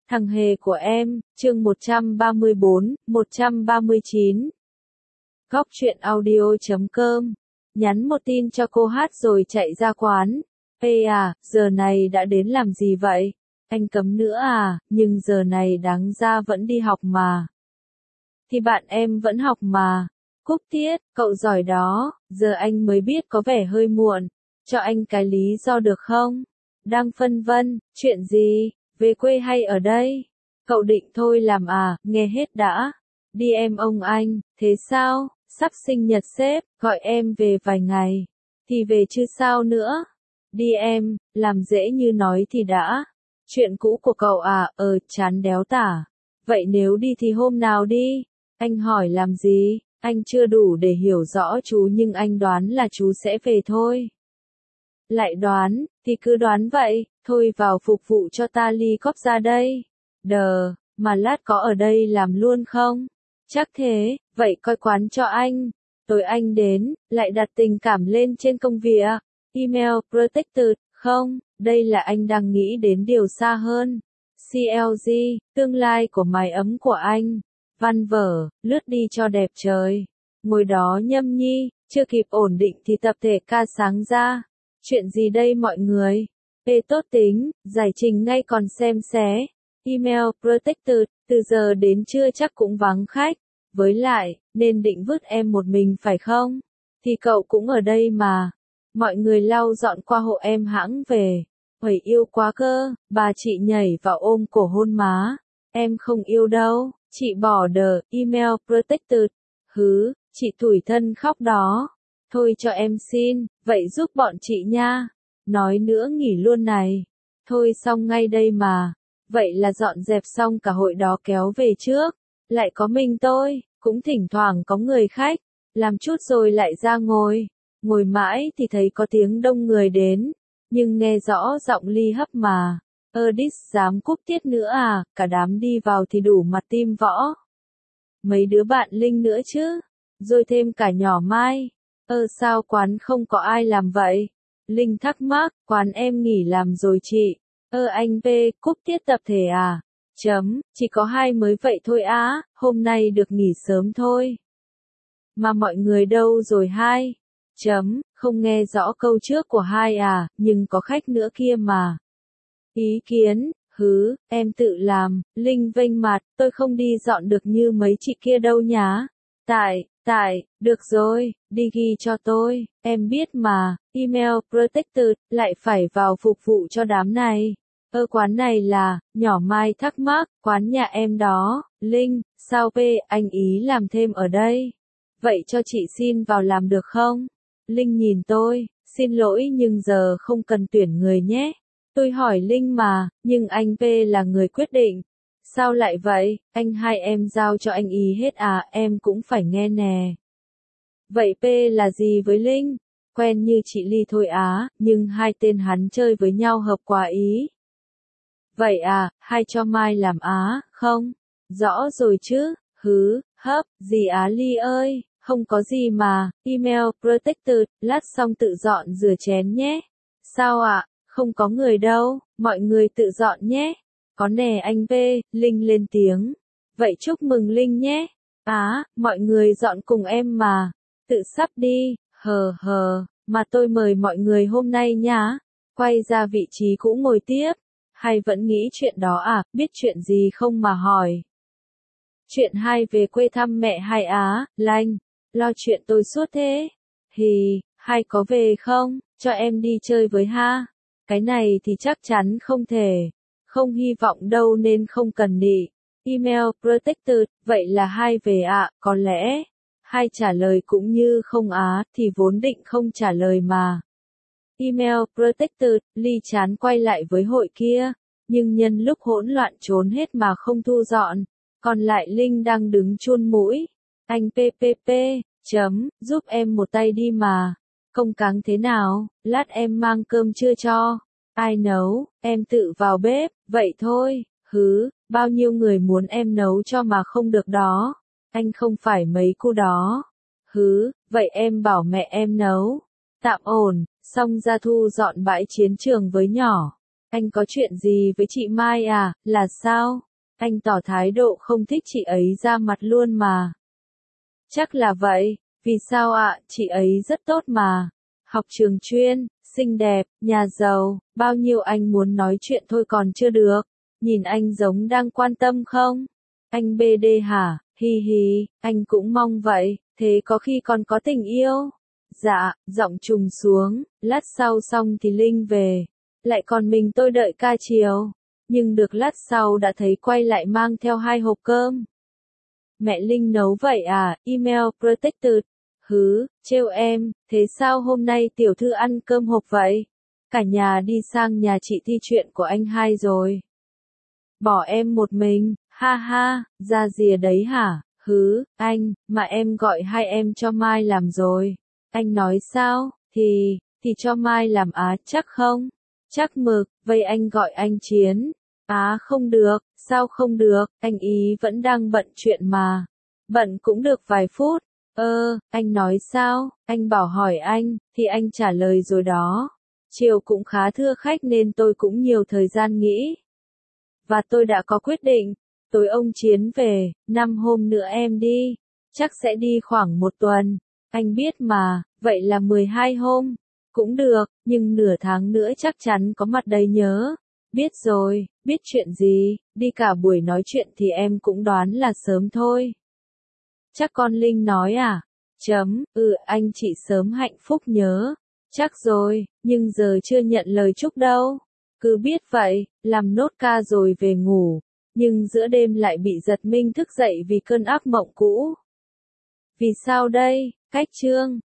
Thằng hề của em, chương 134, 139. Góc truyện audio.com. Nhắn một tin cho cô hát rồi chạy ra quán. Ê à, giờ này đã đến làm gì vậy? Anh cấm nữa à, nhưng giờ này đáng ra vẫn đi học mà. Thì bạn em vẫn học mà. Cúp tiết, cậu giỏi đó, giờ anh mới biết có vẻ hơi muộn. Cho anh cái lý do được không? Đang phân vân, chuyện gì? Về quê hay ở đây? Cậu định thôi làm à, nghe hết đã. Đi em ông anh, thế sao? Sắp sinh nhật sếp, gọi em về vài ngày. Thì về chứ sao nữa? Đi em, làm dễ như nói thì đã. Chuyện cũ của cậu à, chán đéo tả. Vậy nếu đi thì hôm nào đi? Anh hỏi làm gì? Anh chưa đủ để hiểu rõ chú nhưng anh đoán là chú sẽ về thôi. Lại đoán, thì cứ đoán vậy, thôi vào phục vụ cho ta ly cóp ra đây. Đờ, mà lát có ở đây làm luôn không? Chắc thế, vậy coi quán cho anh. Tối anh đến, lại đặt tình cảm lên trên công việc. Email protected, không, đây là anh đang nghĩ đến điều xa hơn. CLG, tương lai của mái ấm của anh. Văn vở, lướt đi cho đẹp trời. Ngồi đó nhâm nhi, chưa kịp ổn định thì tập thể ca sáng ra. Chuyện gì đây mọi người? Ê tốt tính, giải trình ngay còn xem xé. Email protected, từ giờ đến trưa chắc cũng vắng khách. Với lại, nên định vứt em một mình phải không? Thì cậu cũng ở đây mà. Mọi người lau dọn qua hộ em hãng về. Huẩy yêu quá cơ, bà chị nhảy vào ôm cổ hôn má. Em không yêu đâu, chị bỏ đờ, email protected. Hứ, chị tủi thân khóc đó. Thôi cho em xin, vậy giúp bọn chị nha. Nói nữa nghỉ luôn này. Thôi xong ngay đây mà. Vậy là dọn dẹp xong cả hội đó kéo về trước. Lại có mình tôi, cũng thỉnh thoảng có người khách. Làm chút rồi lại ra ngồi. Ngồi mãi thì thấy có tiếng đông người đến. Nhưng nghe rõ giọng ly hấp mà. Đít dám cúp tiết nữa à, cả đám đi vào thì đủ mặt tim võ. Mấy đứa bạn Linh nữa chứ. Rồi thêm cả nhỏ Mai. Sao quán không có ai làm vậy? Linh thắc mắc, quán em nghỉ làm rồi chị. Anh P, cúp tiết tập thể à? Chỉ có 2 mới vậy thôi á, hôm nay được nghỉ sớm thôi. Mà mọi người đâu rồi 2? Không nghe rõ câu trước của 2 à, nhưng có khách nữa kia mà. Ý kiến, em tự làm, Linh vênh mặt, tôi không đi dọn được như mấy chị kia đâu nhá. Được rồi, đi ghi cho tôi, em biết mà, email protected, lại phải vào phục vụ cho đám này. Quán này là, nhỏ Mai thắc mắc, quán nhà em đó, Linh, sao p, anh ý làm thêm ở đây. Vậy cho chị xin vào làm được không? Linh nhìn tôi, xin lỗi nhưng giờ không cần tuyển người nhé. Tôi hỏi Linh mà, nhưng anh P là người quyết định. Sao lại vậy, anh hai em giao cho anh ý hết à, em cũng phải nghe nè. Vậy P là gì với Linh? Quen như chị Ly thôi á, nhưng hai tên hắn chơi với nhau hợp quá ý. Vậy à, hai cho Mai làm á, không? Rõ rồi chứ, gì á Ly ơi, không có gì mà, email protected, lát xong tự dọn rửa chén nhé. Sao ạ, không có người đâu, mọi người tự dọn nhé. Có nè anh V, Linh lên tiếng. Vậy chúc mừng Linh nhé. Mọi người dọn cùng em mà. Tự sắp đi, mà tôi mời mọi người hôm nay nhá. Quay ra vị trí cũ ngồi tiếp. Hay vẫn nghĩ chuyện đó à, biết chuyện gì không mà hỏi. Chuyện 2 về quê thăm mẹ hai á, Lanh. Lo chuyện tôi suốt thế. Hai có về không, cho em đi chơi với ha. Cái này thì chắc chắn không thể. Không hy vọng đâu nên không cần nị. Email protected, vậy là hai về ạ, có lẽ. Hai trả lời cũng như không á, thì vốn định không trả lời mà. Email protected, Ly chán quay lại với hội kia. Nhưng nhân lúc hỗn loạn trốn hết mà không thu dọn. Còn lại Linh đang đứng chun mũi. Anh PPP, giúp em một tay đi mà. Công cáng thế nào, lát em mang cơm trưa cho. Ai nấu, em tự vào bếp, vậy thôi, bao nhiêu người muốn em nấu cho mà không được đó. Anh không phải mấy cu đó. Vậy em bảo mẹ em nấu. Tạm ổn, xong ra thu dọn bãi chiến trường với nhỏ. Anh có chuyện gì với chị Mai à, là sao? Anh tỏ thái độ không thích chị ấy ra mặt luôn mà. Chắc là vậy, vì sao ạ, chị ấy rất tốt mà. Học trường chuyên, xinh đẹp, nhà giàu, bao nhiêu anh muốn nói chuyện thôi còn chưa được. Nhìn anh giống đang quan tâm không? Anh BD hả? Hi hi, anh cũng mong vậy, thế có khi còn có tình yêu. Dạ, giọng trùng xuống, lát sau xong thì Linh về. Lại còn mình tôi đợi ca chiều. Nhưng được lát sau đã thấy quay lại mang theo 2 hộp cơm. Mẹ Linh nấu vậy à, email protected. Hứ, trêu em, thế sao hôm nay tiểu thư ăn cơm hộp vậy? Cả nhà đi sang nhà chị thi chuyện của anh hai rồi. Bỏ em một mình, ha ha, ra rìa đấy hả? Hứ, anh, mà em gọi hai em cho Mai làm rồi. Anh nói sao, thì cho Mai làm á, chắc không? Chắc mực, vậy anh gọi anh Chiến. Á không được, sao không được, anh ý vẫn đang bận chuyện mà. Bận cũng được vài phút. Anh nói sao, anh bảo hỏi anh, thì anh trả lời rồi đó. Chiều cũng khá thưa khách nên tôi cũng nhiều thời gian nghĩ. Và tôi đã có quyết định, tối ông Chiến về, 5 hôm nữa em đi. Chắc sẽ đi khoảng 1 tuần. Anh biết mà, vậy là 12 hôm. Cũng được, nhưng nửa tháng nữa chắc chắn có mặt đấy nhớ. Biết rồi, biết chuyện gì, đi cả buổi nói chuyện thì em cũng đoán là sớm thôi. Chắc con Linh nói à? Anh chị sớm hạnh phúc nhớ. Chắc rồi, nhưng giờ chưa nhận lời chúc đâu. Cứ biết vậy, làm nốt ca rồi về ngủ. Nhưng giữa đêm lại bị giật mình thức dậy vì cơn ác mộng cũ. Vì sao đây? Cách chương